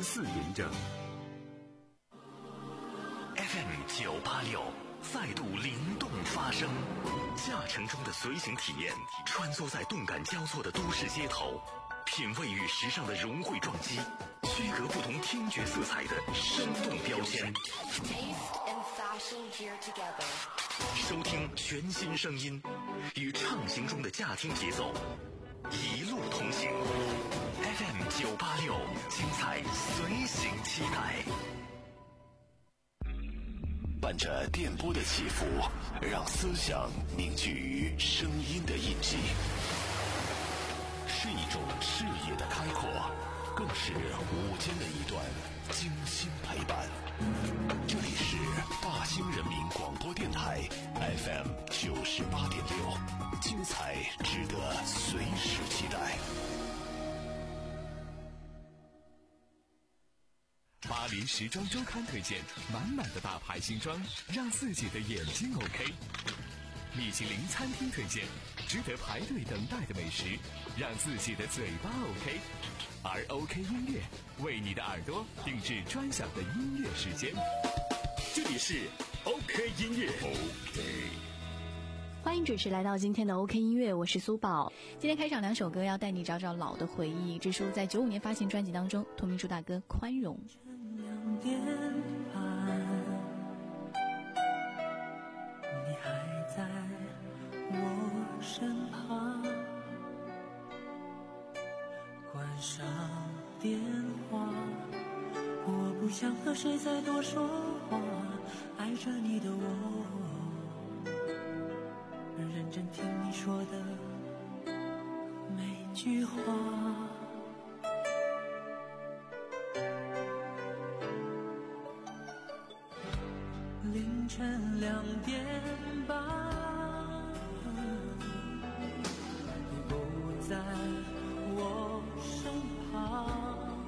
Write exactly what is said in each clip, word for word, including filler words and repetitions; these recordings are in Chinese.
四嬴政。F M 九八六再度灵动发声，驾乘中的随行体验，穿梭在动感交错的都市街头，品味与时尚的融汇撞击，区隔不同听觉色彩的生动标签。收听全新声音，与畅行中的驾听节奏，一路同行。F M 九八六，精彩随行期待。伴着电波的起伏，让思想凝聚于声音的印记，是一种视野的开阔，更是午间的一段精心陪伴。这里是大兴人民广播电台 F M 九十八点六，精彩值得随时期待。 巴黎时装周刊推荐满满的大牌新装，让自己的眼睛 OK。米其林餐厅推荐值得排队等待的美食，让自己的嘴巴 OK。而 OK 音乐为你的耳朵定制专享的音乐时间。这里是 OK 音乐 OK。 欢迎准时来到今天的 OK 音乐，我是苏宝。今天开场两首歌要带你找找老的回忆。这首在九五年发行专辑当中同名主打歌《宽容》。 两点半，你还在我身旁，关上电话，我不想和谁再多说话，爱着你的我，认真听你说的每句话。凌晨两点半，你不在我身旁，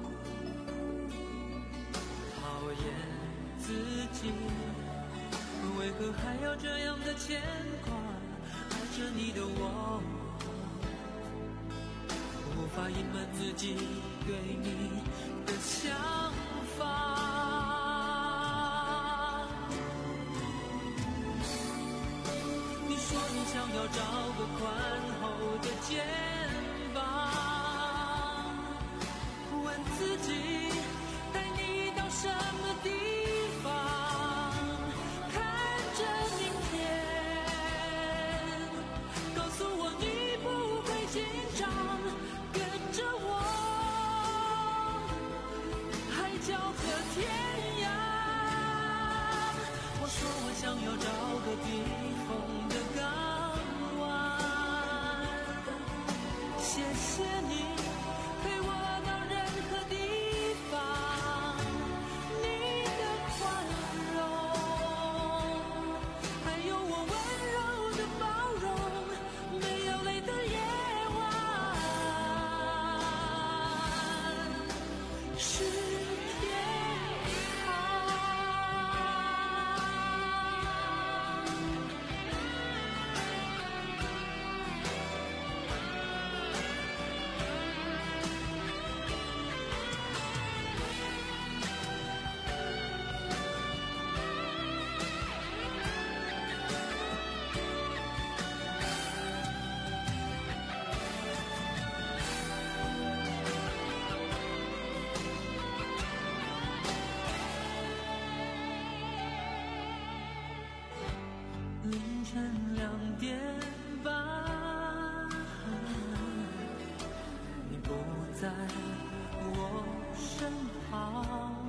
讨厌自己，为何还要这样的牵挂？爱着你的我，无法隐瞒自己对你的想法。你说你想要找个宽厚的肩膀，问自己带你到什么地方，看着明天，告诉我你不会紧张，跟着我海角和天涯。我说我想要找个避风的港湾，谢谢你陪我到任何地方，你的宽容，还有我温柔的包容，没有泪的夜晚是天凌晨两点半，你不在我身旁，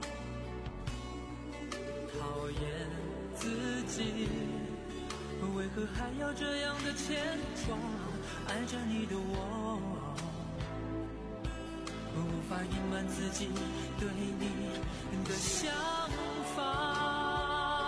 讨厌自己，为何还要这样的牵挂？爱着你的我，无法隐瞒自己对你的想法。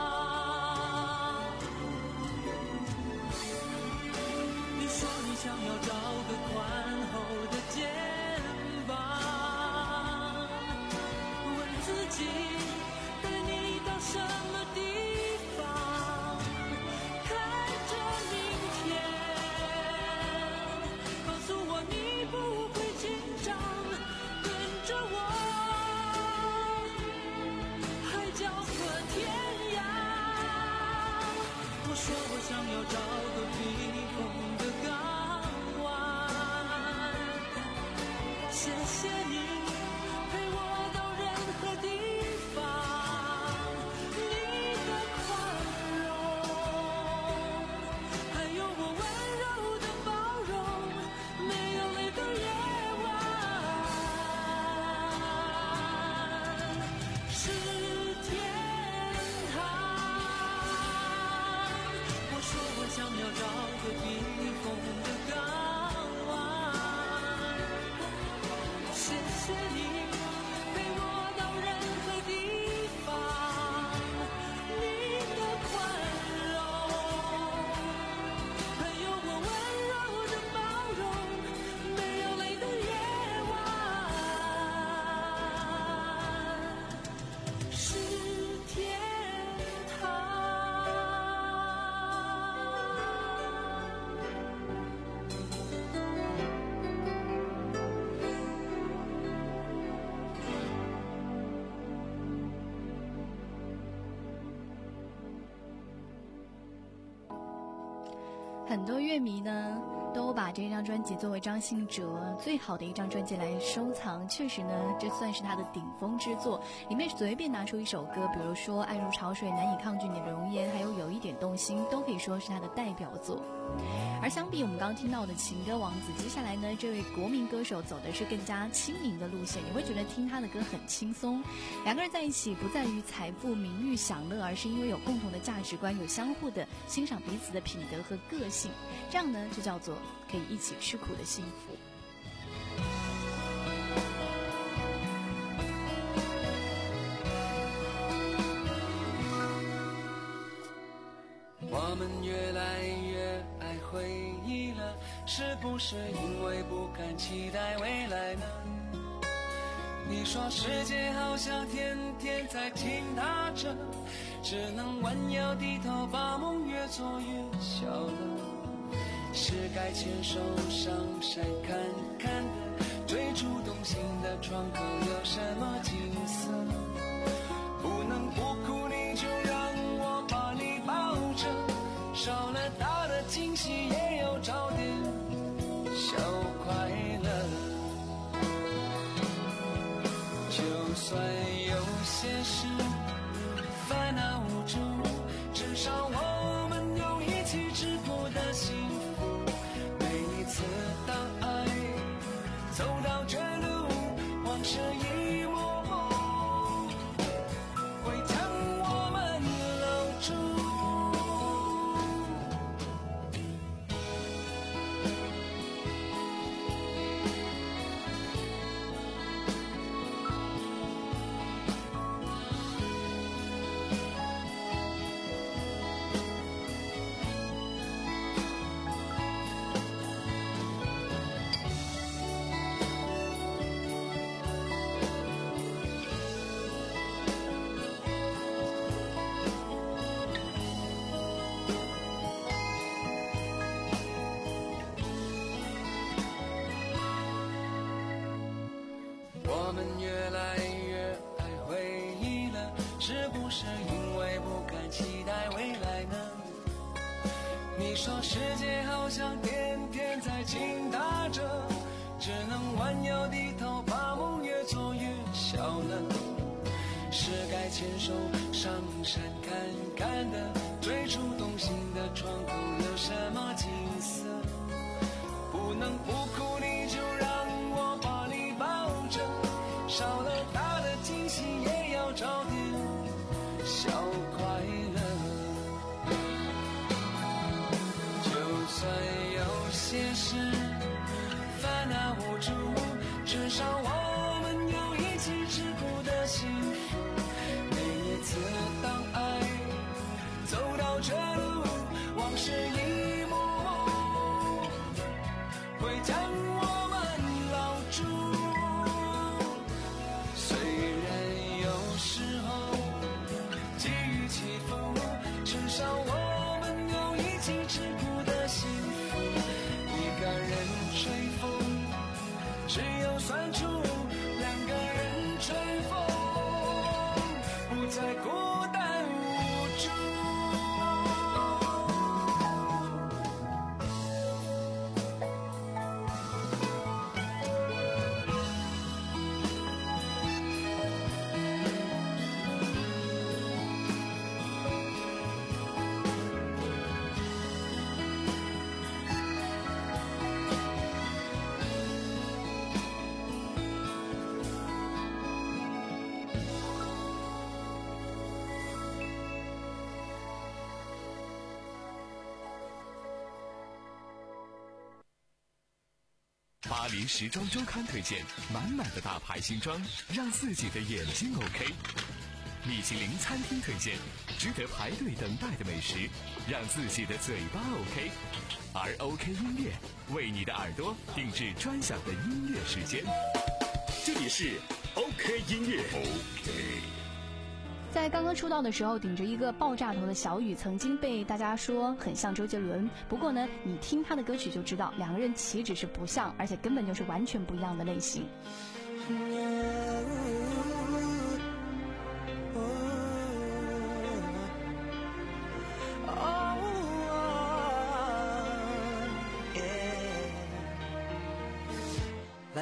想要找个宽厚的肩膀，问自己带你到什么地方，看着明天，告诉我你不会紧张，跟着我很多乐迷呢都把这张专辑作为张信哲最好的一张专辑来收藏，确实呢这算是他的顶峰之作，里面随便拿出一首歌，比如说爱如潮水、难以抗拒你的容颜，还有有一点动心，都可以说是他的代表作。而相比我们刚刚听到的情歌王子，接下来呢这位国民歌手走的是更加亲民的路线，你会觉得听他的歌很轻松，两个人在一起不在于财富名誉享乐，而是因为有共同的价值观，有相互的欣赏彼此的品德和个性，这样呢就叫做可以一起吃苦的幸福。 我们越来越爱回忆了，是不是因为不敢期待未来呢？你说世界好像天天在倾塌着，只能弯腰低头，把梦越做越小了。是该牵手上山看看的，最初动心的窗口有什么景色？不能不哭，你就让我把你抱着，少了大的惊喜，也有找点小快乐。就算有些事烦恼无助，至少我们有一起吃苦的幸福。每一次当爱走到这路，往事一幕幕会将我们留住。我们越来越爱回忆了，是不是因为不敢期待未来呢？你说世界好像天天在倾塌着，只能弯腰低头，把梦越做越小了。是该牵手上山看看的，最初动心的窗口有什么景色？不能不哭，你就让我把你抱着，少了大的惊喜，也要找点小快乐。就算有些事烦恼无助，至少我们有一起吃苦的幸福。每一次当爱走到这路，往事一幕幕会将我们牢住。虽然有时候际遇起伏，至少我们有一起吃苦的幸福。一个人吹风，只有酸楚；两个人吹风，不再孤单无助。 巴黎时装周刊推荐满满的大牌新装，让自己的眼睛 OK。米其林餐厅推荐值得排队等待的美食，让自己的嘴巴 OK。而 OK 音乐为你的耳朵定制专享的音乐时间。 这里是 OK 音乐 OK。 在刚刚出道的时候，顶着一个爆炸头的小雨，曾经被大家说很像周杰伦。不过呢，你听他的歌曲就知道，两个人岂止是不像，而且根本就是完全不一样的类型。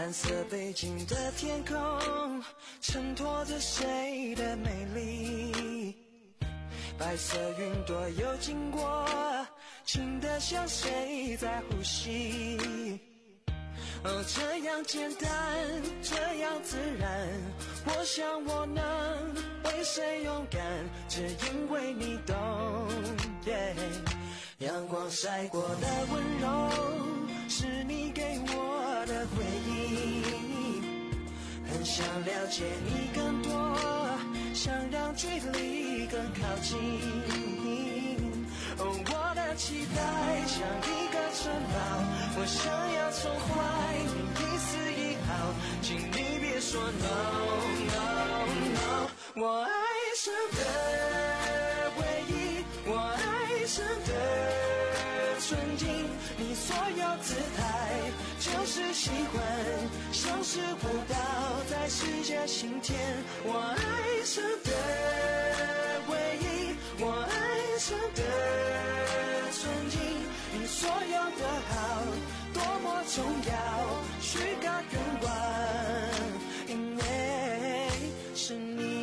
蓝色背景的天空衬托着谁的美丽，白色云朵又经过，轻得像谁在呼吸。哦，这样简单，这样自然，我想我能为谁勇敢，只因为你懂。yeah. 阳光晒过的温柔，是你给我的回忆，很想了解你更多，想让距离更靠近。哦，我的期待像一个城堡，我想要宠坏你一丝一毫，请你别说 no no no。 我爱上的回忆，我爱上的纯净，你所有姿态就是喜欢，像是舞蹈在世界心田。我爱上的回忆，我爱上的纯净，你所有的好多么重要，许个愿望，因为是你。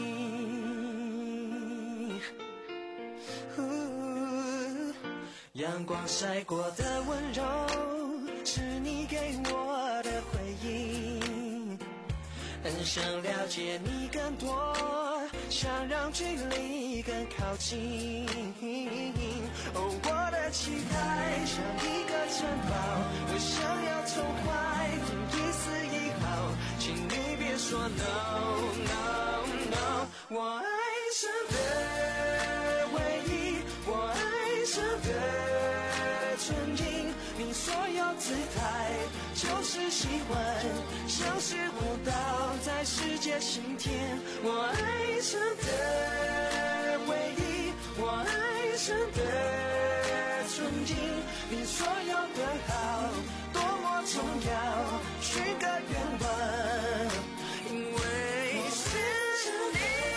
阳光晒过的温柔，是你给我的回应，很想了解你更多，想让距离更靠近。哦，我的期待像一个城堡，我想要宠坏你一丝一毫，请你别说 no no no。 我爱上的回忆，我爱上的纯净，你所有姿态就是喜欢，像是舞蹈在世界心田。我爱上的回忆，我爱上的纯净，你所有的好多么重要，许个愿望，因为是你。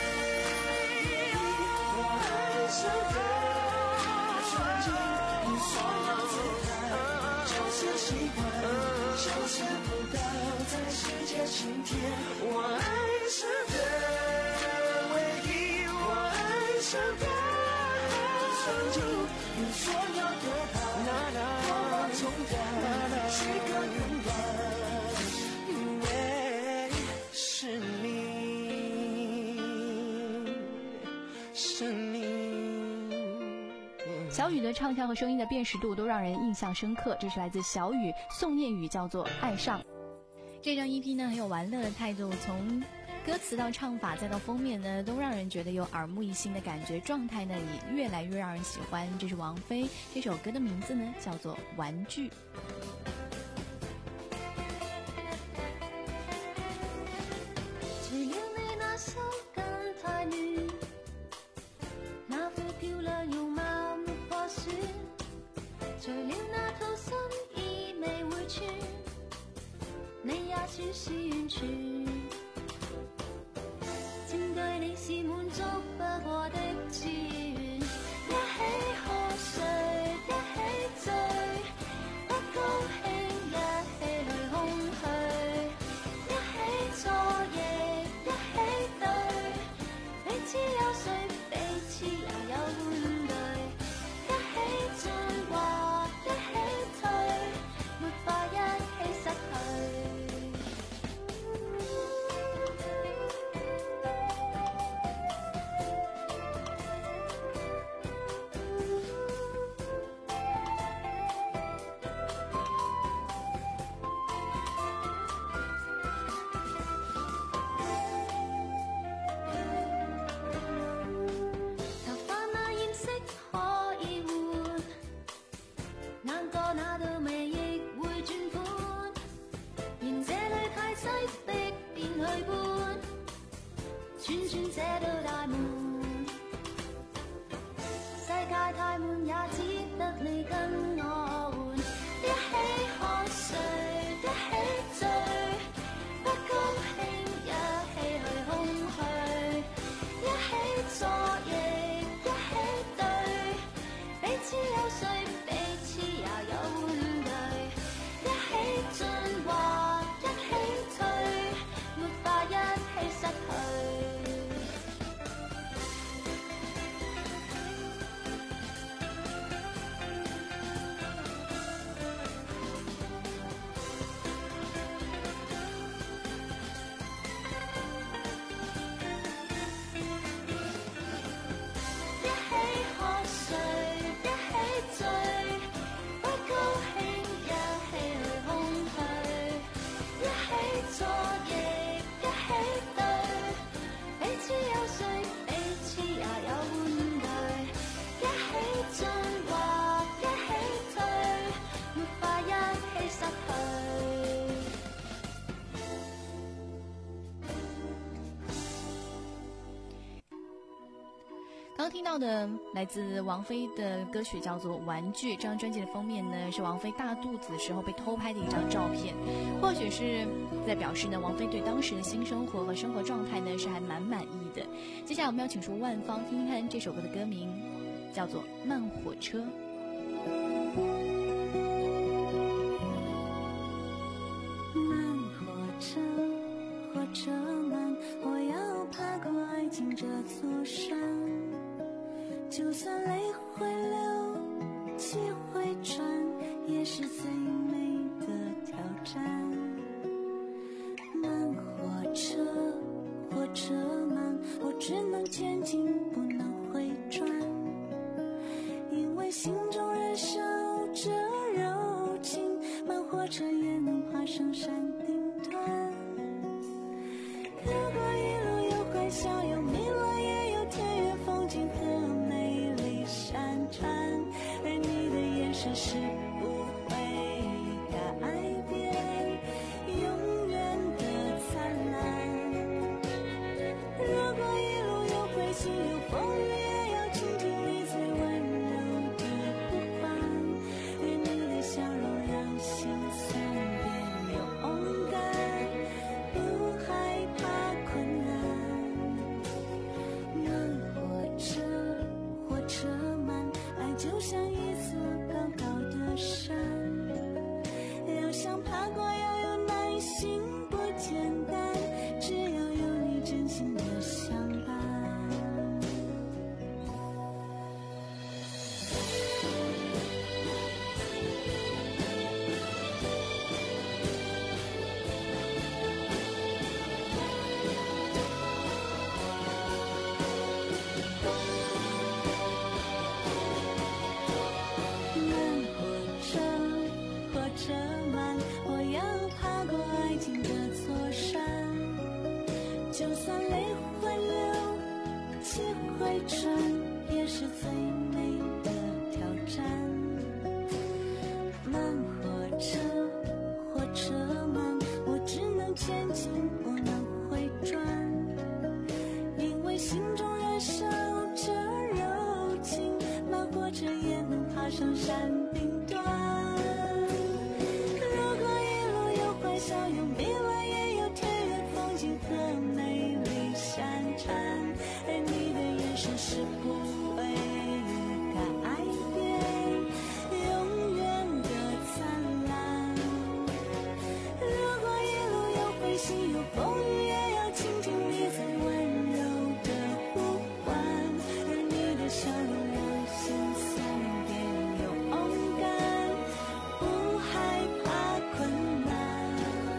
我爱上的纯净，你所有姿态就是喜欢，像是舞蹈在世界心田。我爱上的回忆，我爱上的纯净，你所有的好多么重要，许个愿望，因为是你，是你。 小雨的唱腔和声音的辨识度都让人印象深刻，这是来自小雨宋念宇，叫做《爱上》。这张 E P 呢很有玩乐的态度，从歌词到唱法再到封面呢，都让人觉得有耳目一新的感觉，状态呢也越来越让人喜欢。这是王菲，这首歌的名字呢叫做《玩具》。 除了你那手感太乱，那副漂亮容貌没破損，除了那套新衣未會穿，你也算是完全，佔據你是滿足不過的資源，一起喝水，一起醉，不高興一起去空虛，一起錯亦一起對，彼此有誰彼此又有玩具，一起進化一起退，沒法一起失去。頭髮那染色可以換，眼角那道眉亦會轉款，嫌這裏太擠迫便去搬，轉轉這道大門，世界太悶也只得你跟我換，一起喝水，一起醉，不高興一起去空虛，一起錯亦一起對，彼此有誰彼此也有玩具，一起進化一起刚听到的来自王菲的歌曲叫做《玩具》，这张专辑的封面呢是王菲大肚子的时候被偷拍的一张照片，或许是在表示呢王菲对当时的新生活和生活状态呢是还蛮满意的。接下来我们要请出万芳听听看这首歌的歌名，叫做《慢火车》。 慢火车，火车慢，我要爬过爱情这座山。就算泪会流，气会喘，也是最美的挑战。慢火车，火车慢，我只能前进，不能回转，因为心中燃烧着柔情，慢火车也能爬上山顶端。如果一路有欢笑，有迷乱，也有田园风景和美丽山川，而你的眼神是不会改变，永远的灿烂。如果一路有灰心，有风雨，也要倾听你最温柔的呼唤，而你的笑容让心酸变勇敢，不害怕困难。慢火车，火车慢，爱就像一座高高的山，要想爬过要有耐心，不简单，只要有你真心的相伴。慢火车，火车慢，我要爬过爱情这座山。就算泪会流，气会喘，也是最美的挑战。慢火车，火车慢，我只能前进，不能回转，因为心中燃烧着柔情，慢火车也能爬上山顶端。如果一路有欢笑，有迷乱，也有田园风景和美丽山川，而你的眼神是不会改变，永远的灿烂。如果一路有灰心，有风雨，也要倾听你最温柔的呼唤，而你的笑容让心酸变勇敢，不害怕困难。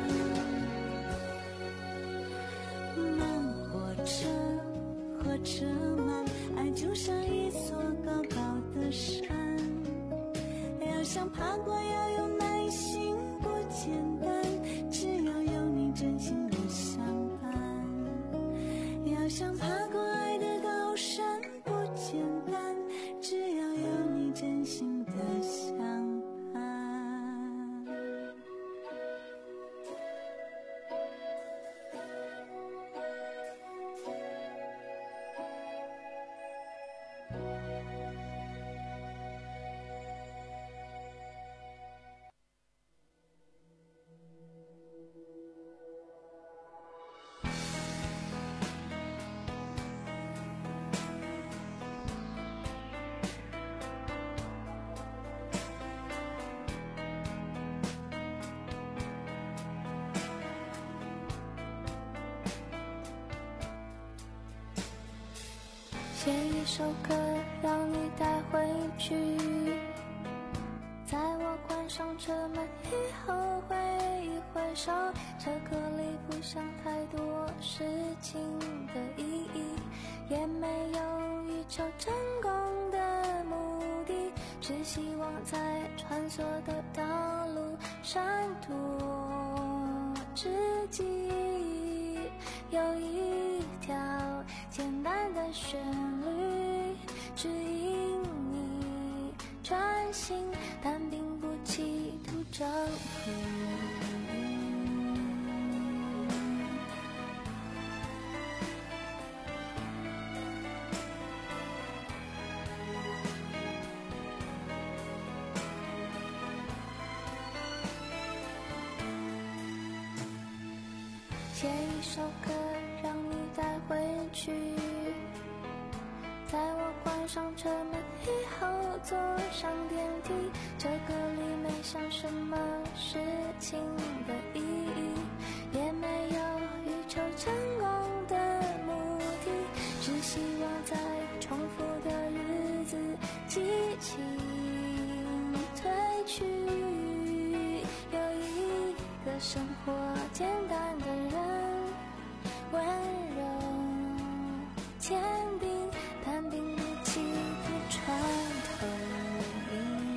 慢火车，火车慢，爱就像一座高高的山，要想爬过要有耐心，不简单，只要有你真心的相伴。要想爬过爱的高山，不简单，只要有你真心的相伴。 写一首歌让你带回去，在我关上车门以后挥一挥手，这歌里不想太多事情的意义，也没有一求成功的目的，只希望在穿梭的道路上多知己，有一条简单的旋律指引你专心，但并不企图征服。 写一首歌让你带回去，在我关上车门以后坐上电梯，这个里没想什么事情的意义，也没有欲求成功的目的，只希望在重复的日子激情褪去，有一个生活简单的人，温柔坚定，但并不起的穿透力。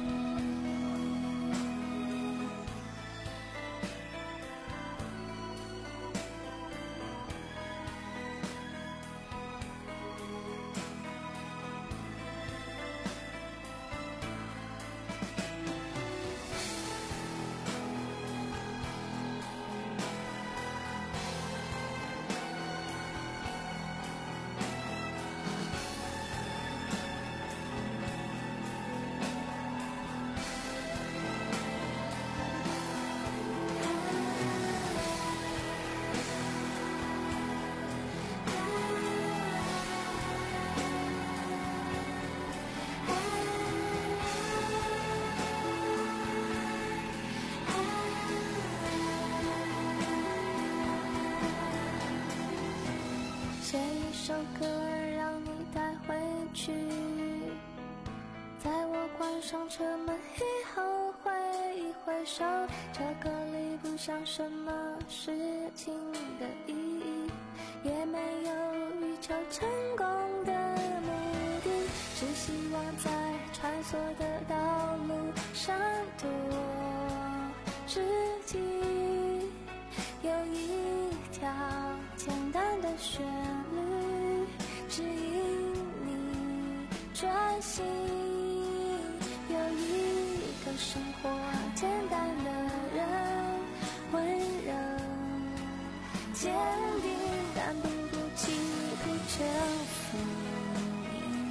写一首歌让你带回去，在我关上车门以后挥一挥手，这歌里不像什么事情的意义，也没有欲求成功的目的，只希望在穿梭的道路上多知己，有一条简单的旋律指引你专心，有一个生活简单的人，温柔坚定，但并不急于征服你。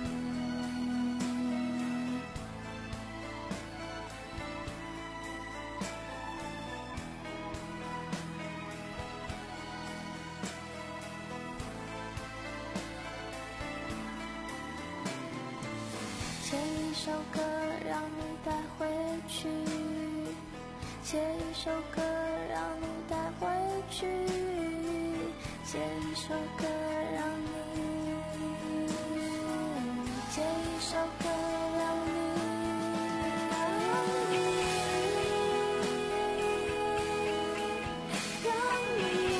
写一首歌让你带回去，写一首歌让你带回去，写一首歌让你，写一首歌让你，让你，让你，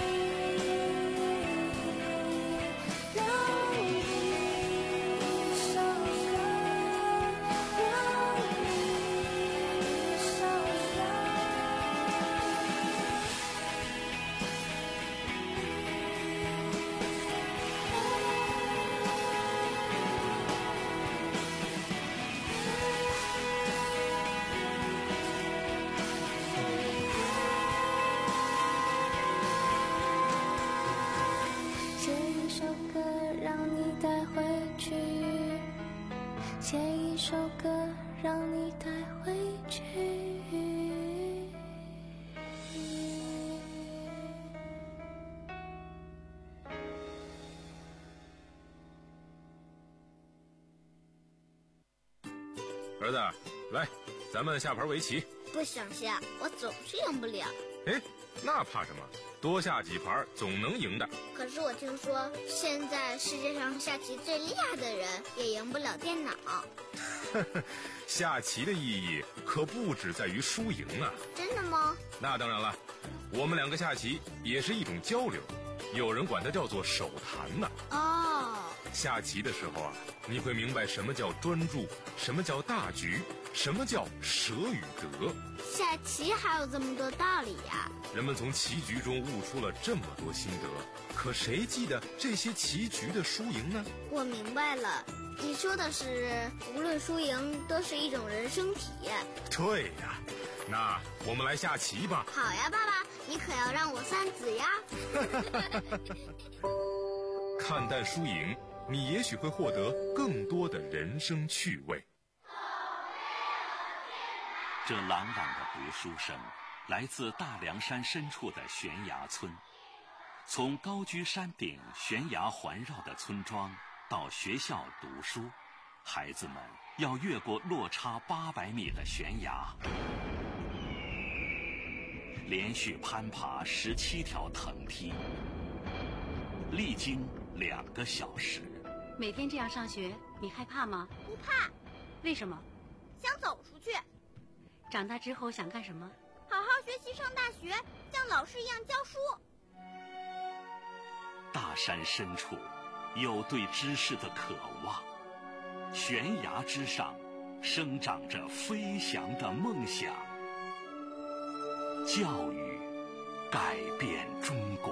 让你伤感，让你伤感。写一首歌让你带回去，写一首歌让你带回去。 儿子，来，咱们下盘围棋。 不想下，我总是赢不了。 哎，那怕什么？多下几盘总能赢的。 可是我听说，现在世界上下棋最厉害的人也赢不了电脑。 下棋的意义可不只在于输赢啊！ 真的吗？ 那当然了，我们两个下棋也是一种交流，有人管它叫做手谈呢。 哦， 下棋的时候啊，你会明白什么叫专注，什么叫大局，什么叫舍与得。 下棋还有这么多道理呀！ 人们从棋局中悟出了这么多心得，可谁记得这些棋局的输赢呢？ 我明白了，你说的是无论输赢都是一种人生体验。 对呀，那我们来下棋吧。 好呀，爸爸，你可要让我三子呀。 看淡输赢，你也许会获得更多的人生趣味。 这朗朗的读书声， 来自大凉山深处的悬崖村。从高居山顶、悬崖环绕的村庄到学校读书，孩子们要越过落差八百米的悬崖，连续攀爬十七条藤梯，历经两个小时。 每天这样上学，你害怕吗？ 不怕。 为什么？ 想走出去。 长大之后想干什么？ 好好学习，上大学，像老师一样教书。 大山深处有对知识的渴望，悬崖之上生长着飞翔的梦想。教育改变中国。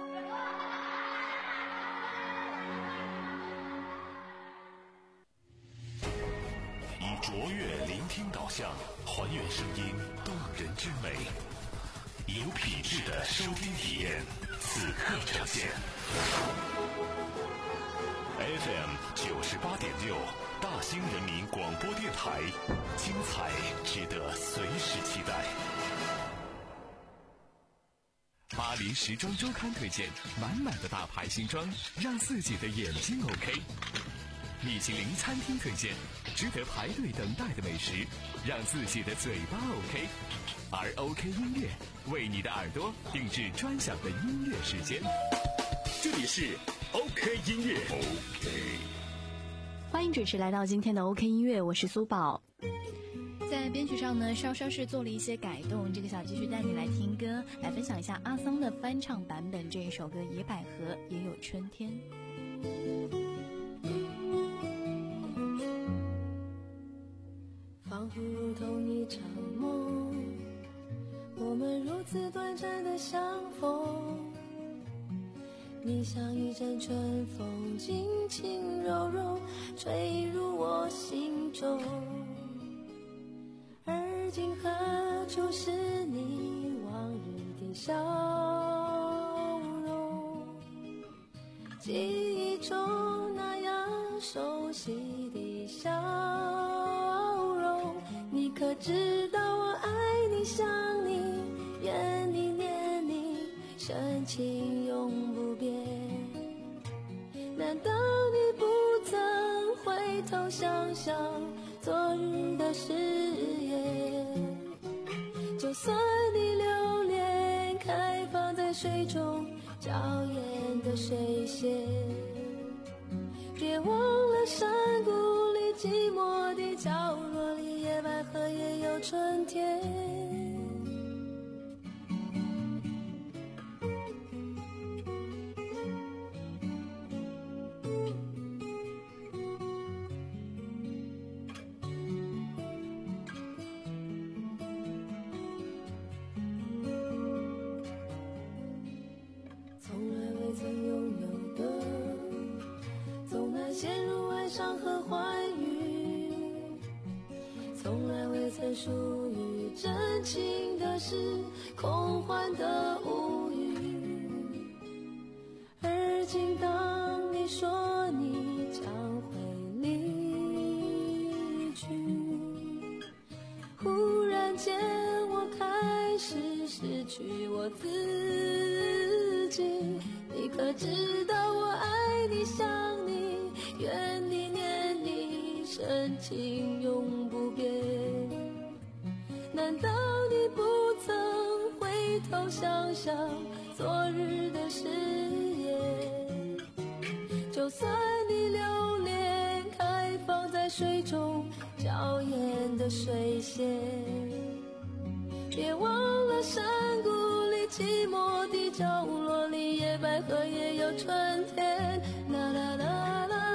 以卓越聆听导向，还原声音动人之美，有品质的收听体验，此刻呈现。F M 九十八点六，大兴人民广播电台，精彩值得随时期待。 巴黎时装周刊推荐满满的大牌新装，让自己的眼睛 OK。米其林餐厅推荐值得排队等待的美食，让自己的嘴巴 OK。而 OK 音乐为你的耳朵定制专享的音乐时间。这里是 OK 音乐 OK。 欢迎准时来到今天的 OK 音乐，我是苏宝。在编曲上呢，稍稍是做了一些改动。这个小继续带你来听歌，来分享一下阿桑的翻唱版本这一首歌《野百合也有春天》。 仿佛如同一场梦，我们如此短暂的相逢。你像一阵春风，轻轻柔柔吹入我心中。而今何处是你往日的笑容？记忆中那样熟悉的笑容，你可知道我爱你想你，愿你念你，深情永不变。难道你不曾回头想想昨日的誓言？就算你留恋开放在水中娇艳的水仙，别忘了山谷里寂寞的角落里，野百合也有春天。属于真情的事，空幻的无语。而今当你说你将会离去，忽然间我开始失去我自己。你可知道我爱你想你，愿你念你，深情永不变。难道你不曾回头想想昨日的誓言？就算你留恋开放在水中娇艳的水仙，别忘了山谷里寂寞的角落里，野百合也有春天。啦啦啦啦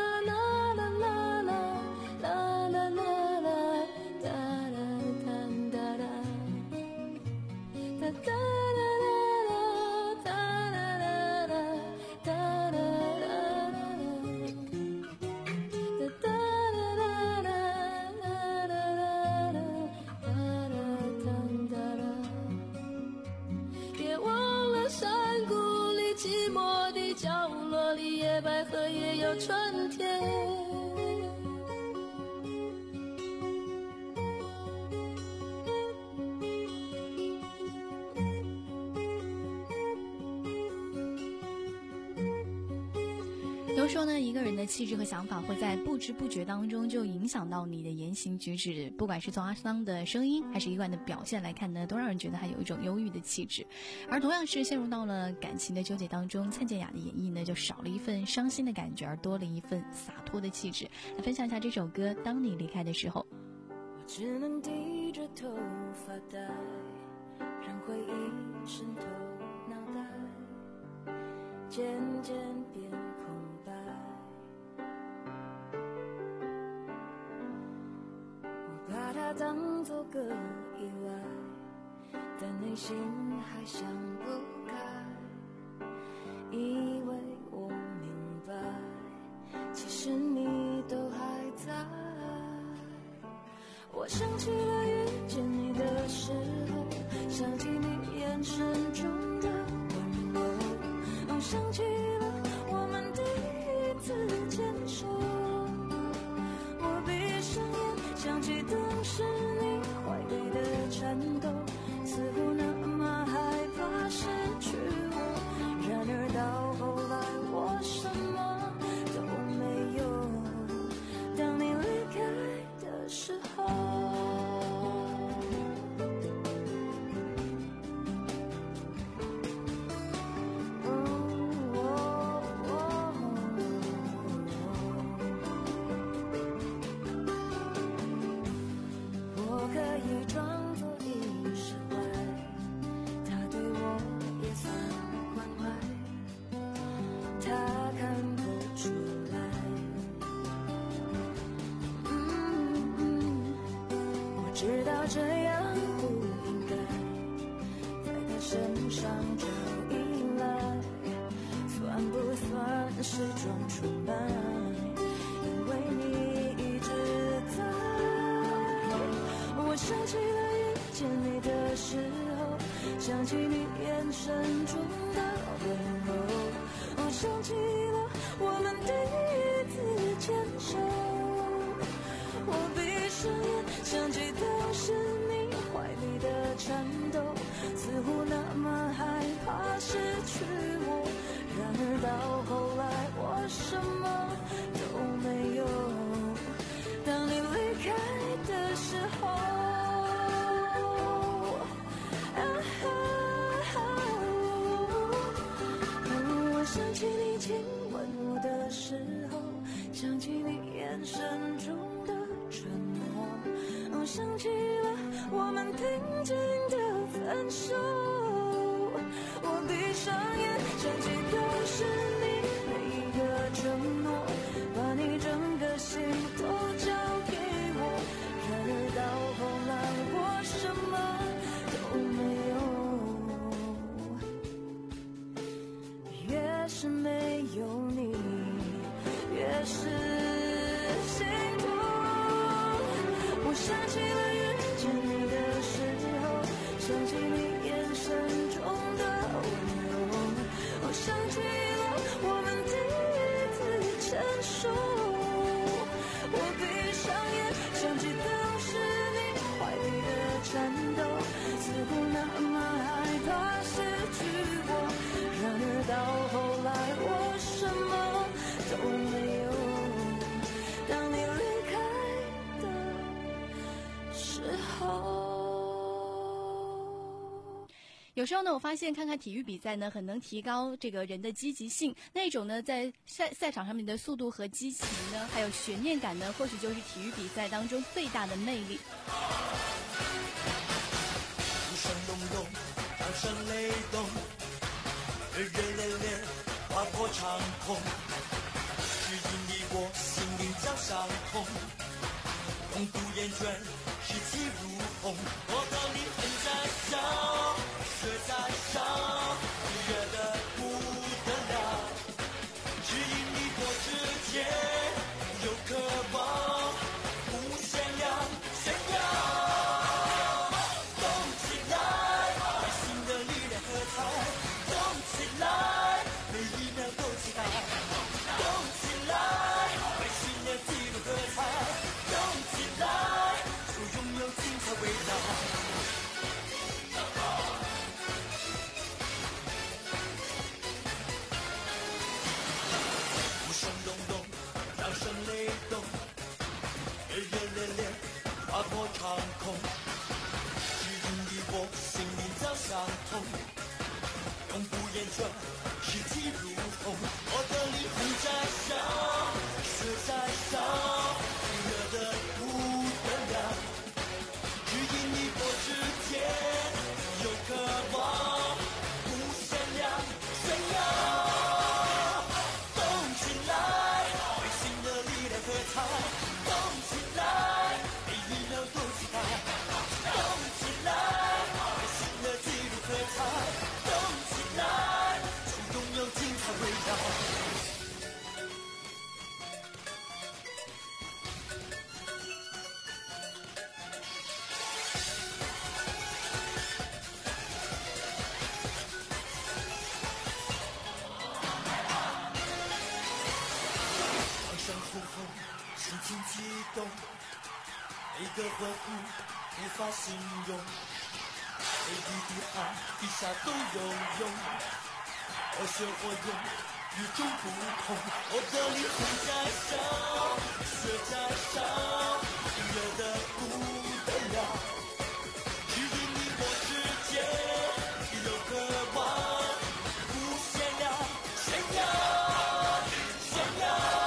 野百合也有春天。 都说呢，一个人的气质和想法会在不知不觉当中就影响到你的言行举止。不管是从阿桑的声音还是一贯的表现来看呢，都让人觉得他有一种忧郁的气质。而同样是陷入到了感情的纠结当中，蔡健雅的演绎呢，就少了一份伤心的感觉，而多了一份洒脱的气质。来分享一下这首歌《当你离开的时候》。 我只能低着头发呆，让回忆渗透脑袋，渐渐变空白。我把它当作个意外，但内心还想不开，以为我明白，其实你都还在。我想起了遇见你的时候，想起你眼神中的温柔，哦，想起了我们第一次牵手。我闭上眼，想起当时你怀里的颤抖，似乎那么害怕失去我。然而到后来，我什么都没有。当你离开的时候，我可以装作已释怀，他对我也算关怀，他看不出来。嗯嗯，我知道这样不应该在他身上找依赖，算不算是种出卖？因为你一直在。我想起了遇见你的时候，想起你眼神中的温柔，我想起了我们第一次牵手。我闭上眼，想起当时你怀里的颤抖，似乎那么害怕失去我。然而到后来，我什么都没有。当你离开的时候，我想起你亲吻我的时候，想起你眼神中的沉默，想起了我们平静的分手。我闭上眼，想起当时你每一个承诺，把你整个心都交给我。然而到后来，我什么都没有。越是没有你，越是心痛。我想起了遇见你的时候，想起你眼神中的温柔，我想起了我们第一次牵手。我闭上眼，想起当时你怀里的颤抖，似乎那么害怕失去我。然而到后来，我什么都没有。当你离开的时候， 有时候呢，我发现看看体育比赛呢，很能提高这个人的积极性。那种呢，在赛赛场上面的速度和激情呢，还有悬念感呢，或许就是体育比赛当中最大的魅力。 鼓声隆隆，掌声雷动，热热烈烈，划破长空，只因你我心灵交相通，共度厌倦，士气如虹，我和你恨在笑，血在烧，热得不得了，只因你我之间有渴望，无限量炫耀，动起来，内心的力量喝彩，动起来，每一秒都期待，动起来，为信念记录喝彩，动起来，就拥有精彩未来。 空，指引你我心灵早相通，永不言倦，士气如虹。我的灵魂在烧，血在烧，热的不得了，指引你我之间有渴望，无限量炫耀。动起来，为新的力量喝彩！动起来，每一秒都期待！动起来，为新的纪录喝彩！动起来，就拥有精彩围绕。心情激动，每个欢呼无法形容，每一滴汗滴下都有用，热血火焰与众不同，我的灵魂在烧，血在烧，热得不得了，指引你我之间有渴望，无限量炫耀，炫耀。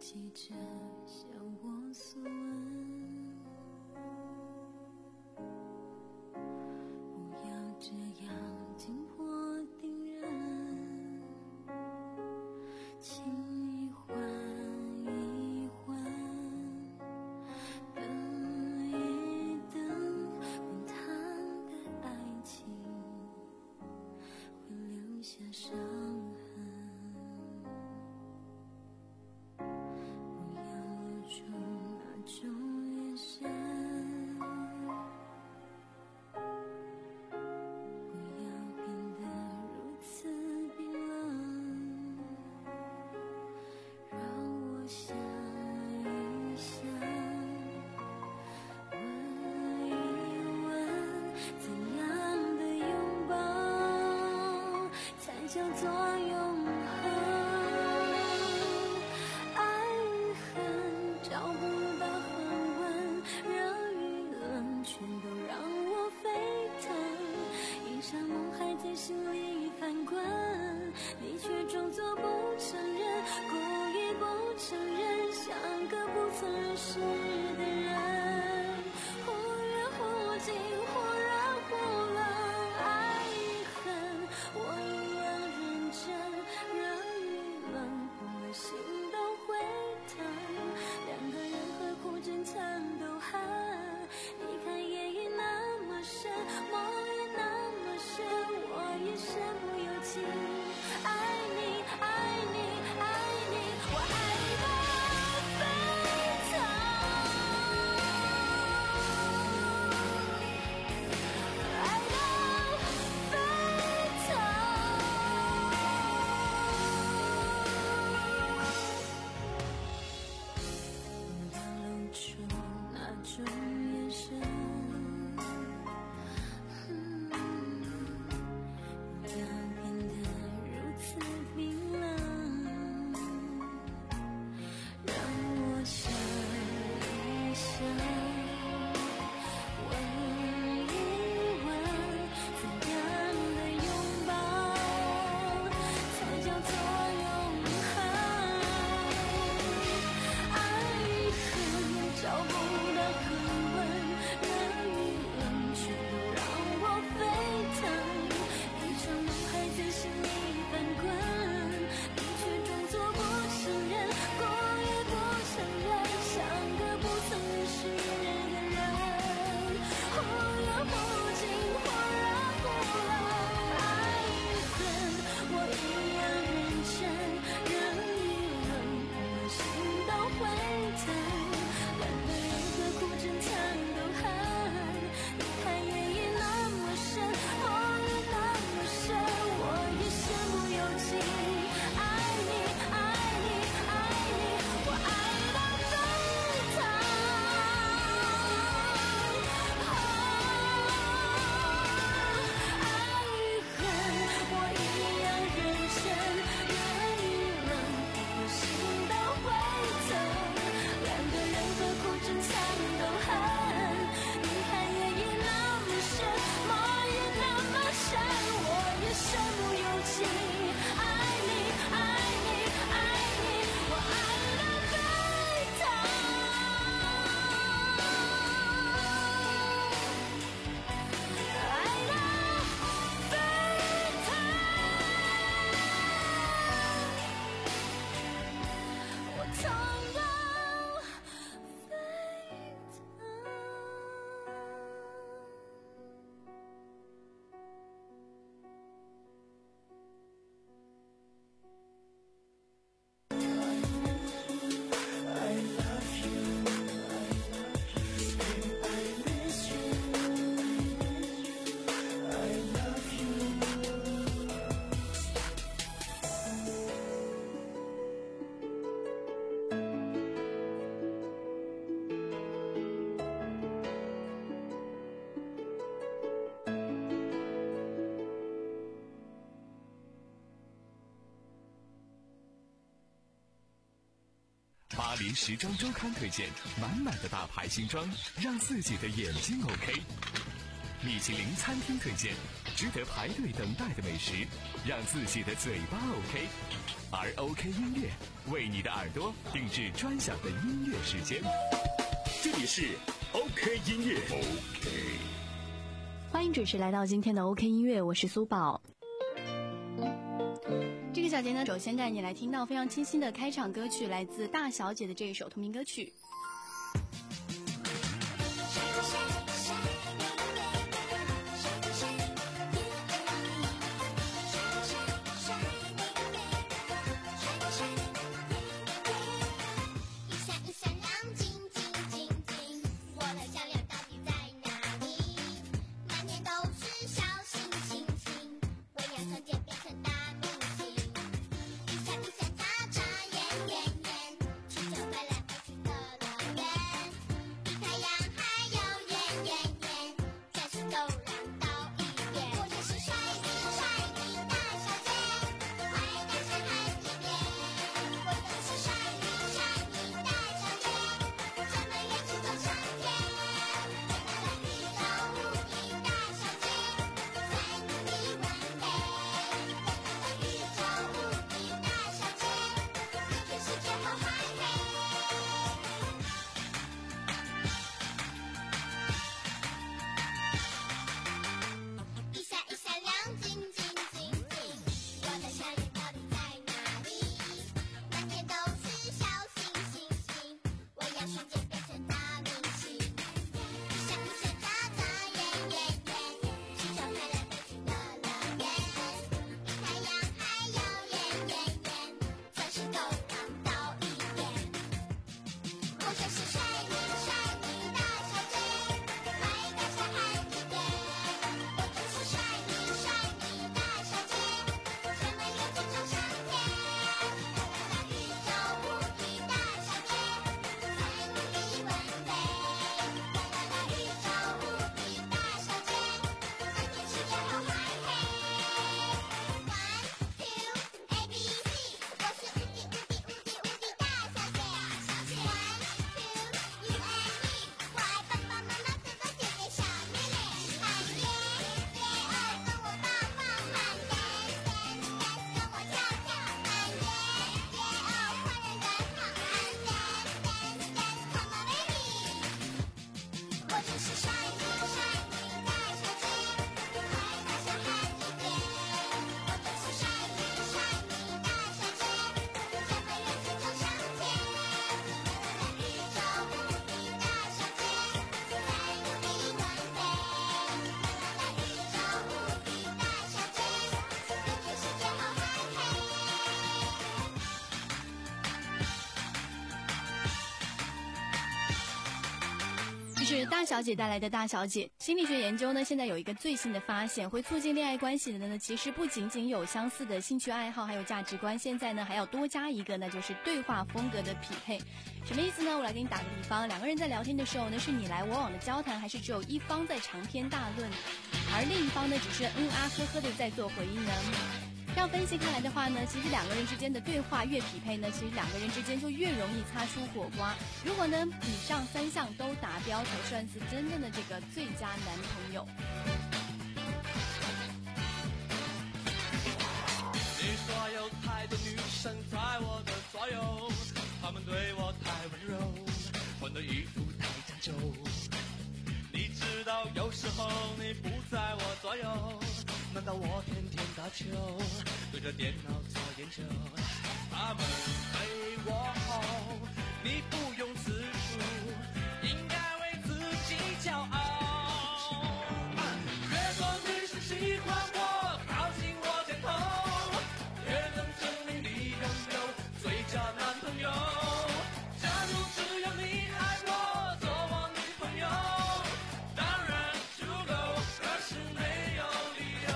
记着向我所问，不要这样紧迫盯人，请你缓一缓，等一等，滚烫的爱情会留下伤痕。那种眼神，不要变得如此冰冷，让我想一想，问一问，怎样的拥抱才叫做永恒？爱与恨找不心里翻滚，你却装作不承认，故意不承认，像个不曾认识的人，忽远忽近，忽热忽冷，爱与恨我一样认真，热与冷碰了心都会疼，两个人何苦争抢斗恨，你看夜已那么深，梦也那么深，我也身不由己，爱你爱你爱你，我爱到沸腾，爱到沸腾，不要露出那种眼神， 巴黎时装周刊推荐满满的大牌新装，让自己的眼睛 OK。 米其林餐厅推荐，值得排队等待的美食，让自己的嘴巴 OK。而 OK 音乐为你的耳朵定制专享的音乐时间。 这里是 OK 音乐 OK。 欢迎准时来到今天的 OK 音乐，我是苏宝。这个小节呢，首先带你来听到非常清新的开场歌曲，来自大小姐的这一首同名歌曲。是大小姐带来的大小姐。心理学研究呢，现在有一个最新的发现，会促进恋爱关系的呢，其实不仅仅有相似的兴趣爱好，还有价值观。现在呢，还要多加一个呢，就是对话风格的匹配。什么意思呢？我来给你打个比方，两个人在聊天的时候呢，是你来我往的交谈，还是只有一方在长篇大论，而另一方呢，只是嗯啊呵呵的在做回应呢？这样分析看来的话呢，其实两个人之间的对话越匹配呢，其实两个人之间就越容易擦出火花。如果呢以上三项都达标，才算是真正的这个最佳男朋友。 你说有太多女生在我的左右，她们对我太温柔，穿的衣服太讲究。你知道有时候你不在我左右，难道我天天打球，对着电脑做研究？他们对我好，你不用自述，应该为自己骄傲。越多女生喜欢我，靠近我肩头，越能证明你拥有最佳男朋友。假如只有你爱我，做我女朋友，当然足够，可是没有理由。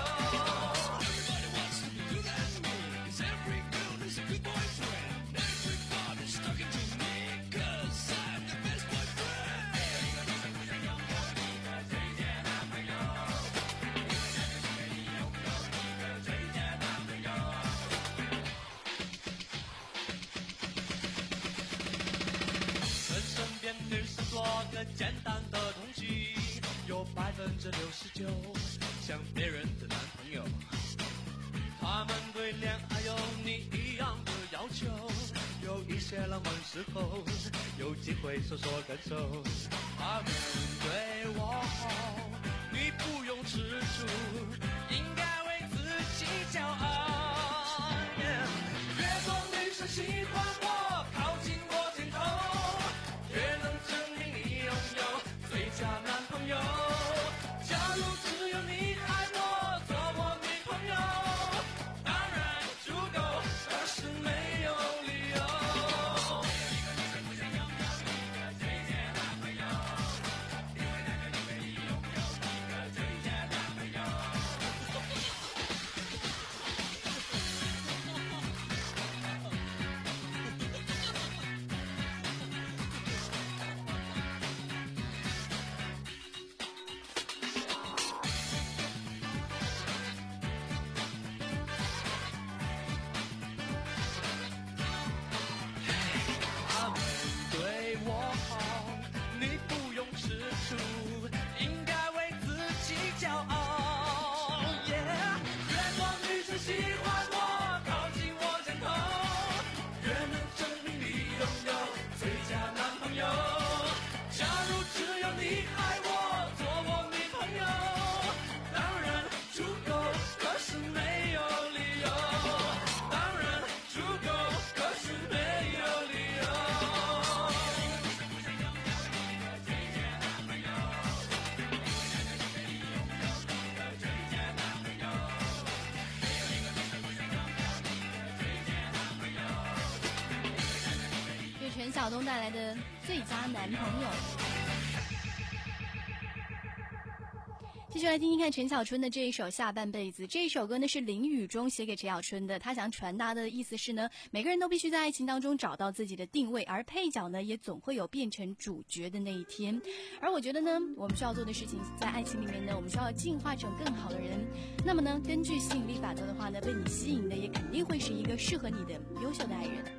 跟身边女生做个简单的统计，有百分之六十九像别人的男朋友。他们对恋爱有你一样的要求，有一些浪漫时候有机会说说感受。他们对我好，你不用吃醋，应该为自己骄傲。Yeah. 越多女生喜欢我，靠近我肩头，越能证明你拥有最佳男朋友。假如只有你爱我，做我女朋友，当然足够，可是没有理由。每个女生不想拥有一个最佳男朋友，因为那个你可以拥有一个最佳男朋友。他们对我好，你不用吃醋，应该为自己骄傲。Yeah. 越多女生喜欢我，靠近我肩头，越能证明你拥有最佳男朋友。假如只有你爱我，做我女朋友，当然足够，可是没有理由。当然足够，可是没有理由。 是陈晓东带来的最佳男朋友。继续来听听看陈小春的这一首《下半辈子》。这一首歌呢是林宇中写给陈小春的，他想传达的意思是呢，每个人都必须在爱情当中找到自己的定位，而配角呢也总会有变成主角的那一天。而我觉得呢，我们需要做的事情，在爱情里面呢，我们需要进化成更好的人。那么呢，根据吸引力法则的话呢，被你吸引的也肯定会是一个适合你的优秀的爱人。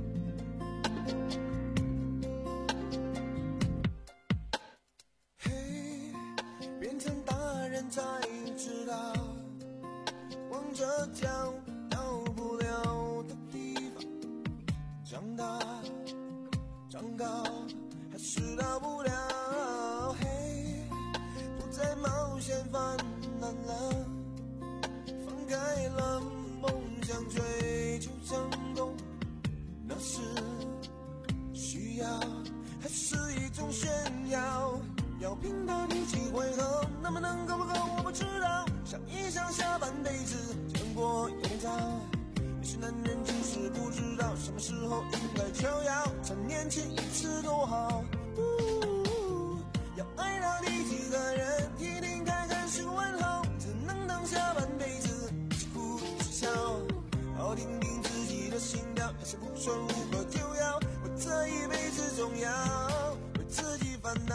变成大人才知道，光着脚到不了的地方，长大长高还是到不了。嘿，不再冒险犯难了，放开了梦想追求成功，那是需要还是一种炫耀？要拼到第几回合，能不能够不够我不知道，想一想下半辈子见过有早，也许男人就是不知道什么时候应该就要趁年轻一次多好。呜，要爱到第几个人，听听看看是问候，只能当下半辈子是哭是笑，好听听自己的心跳，要是不顺无可救药，我这一辈子总要为自己烦恼。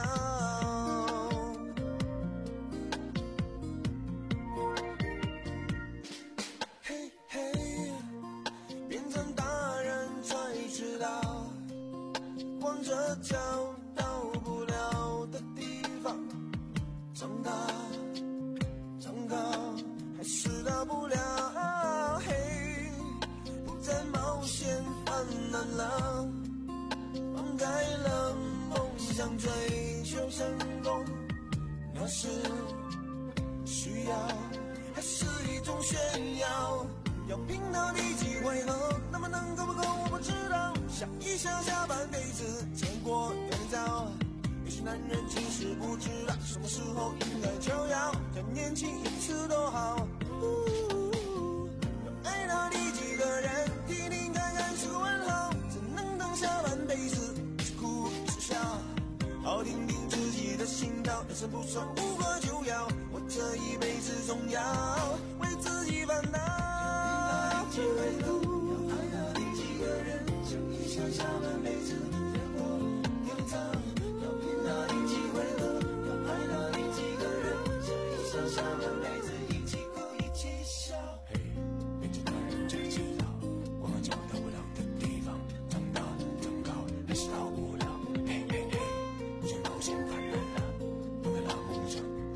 光着脚到不了的地方，长大长高还是到不了。嘿，不再冒险犯难了，放开了梦想追求成功，那是需要还是一种炫耀？要拼到第几回合，能不能够不够我不知道，想一想下半辈子见过有点早，也许男人其实不知道什么时候应该就要趁年轻一次多好。呜，要爱到第几个人，听听看看是个问候，只能当下半辈子是哭是笑，好听听自己的心跳，人生不算无可救药，我这一辈子总要为自己烦恼。几回合，要爱到第几个人，想一想下半辈子见过有早，要拼到第几回合，要爱到第几个人，想一想下半辈子一起哭一起笑。嘿，变成大人才知道，光着脚到不了的地方，长大长高还是到不了。嘿嘿嘿，不再冒险犯难了，放开了梦想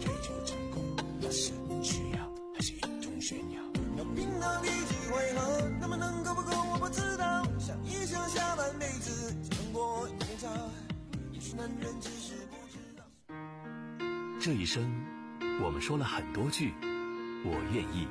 这一生，我们说了很多句我愿意。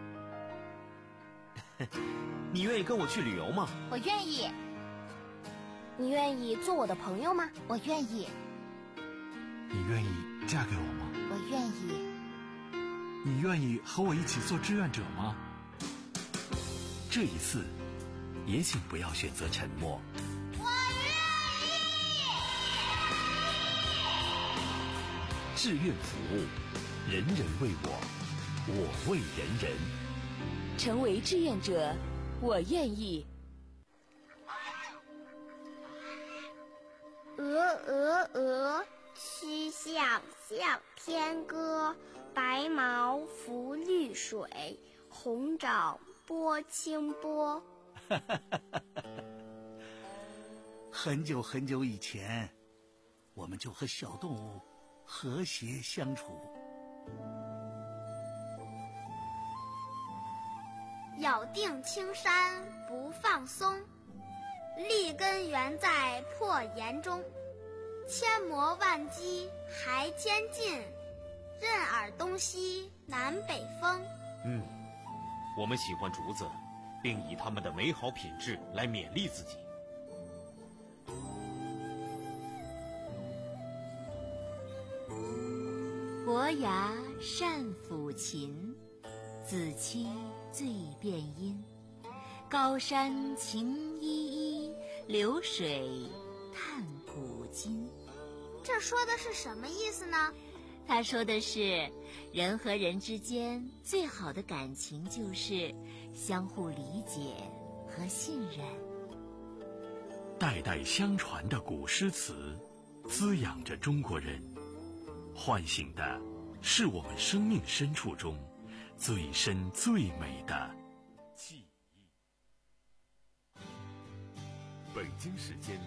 你愿意跟我去旅游吗？ 我愿意。 你愿意做我的朋友吗？ 我愿意。 你愿意嫁给我吗？ 我愿意。 你愿意和我一起做志愿者吗？ 这一次，也请不要选择沉默。 我愿意。 志愿服务，人人为我，我为人人。 成为志愿者，我愿意。 鹅鹅鹅，曲项向天歌。白毛浮绿水，红掌拨清波。 很久很久以前，我们就和小动物和谐相处。 咬定青山不放松，立根原在破岩中。千磨万击还坚劲，任尔东西南北风。 嗯，我们喜欢竹子，并以它们的美好品质来勉励自己。 伯牙善抚琴，子期最辨音。高山晴依依，流水叹古今。 这说的是什么意思呢？ 他说的是，人和人之间最好的感情就是相互理解和信任。 代代相传的古诗词，滋养着中国人，唤醒的是我们生命深处中最深最美的记忆。北京时间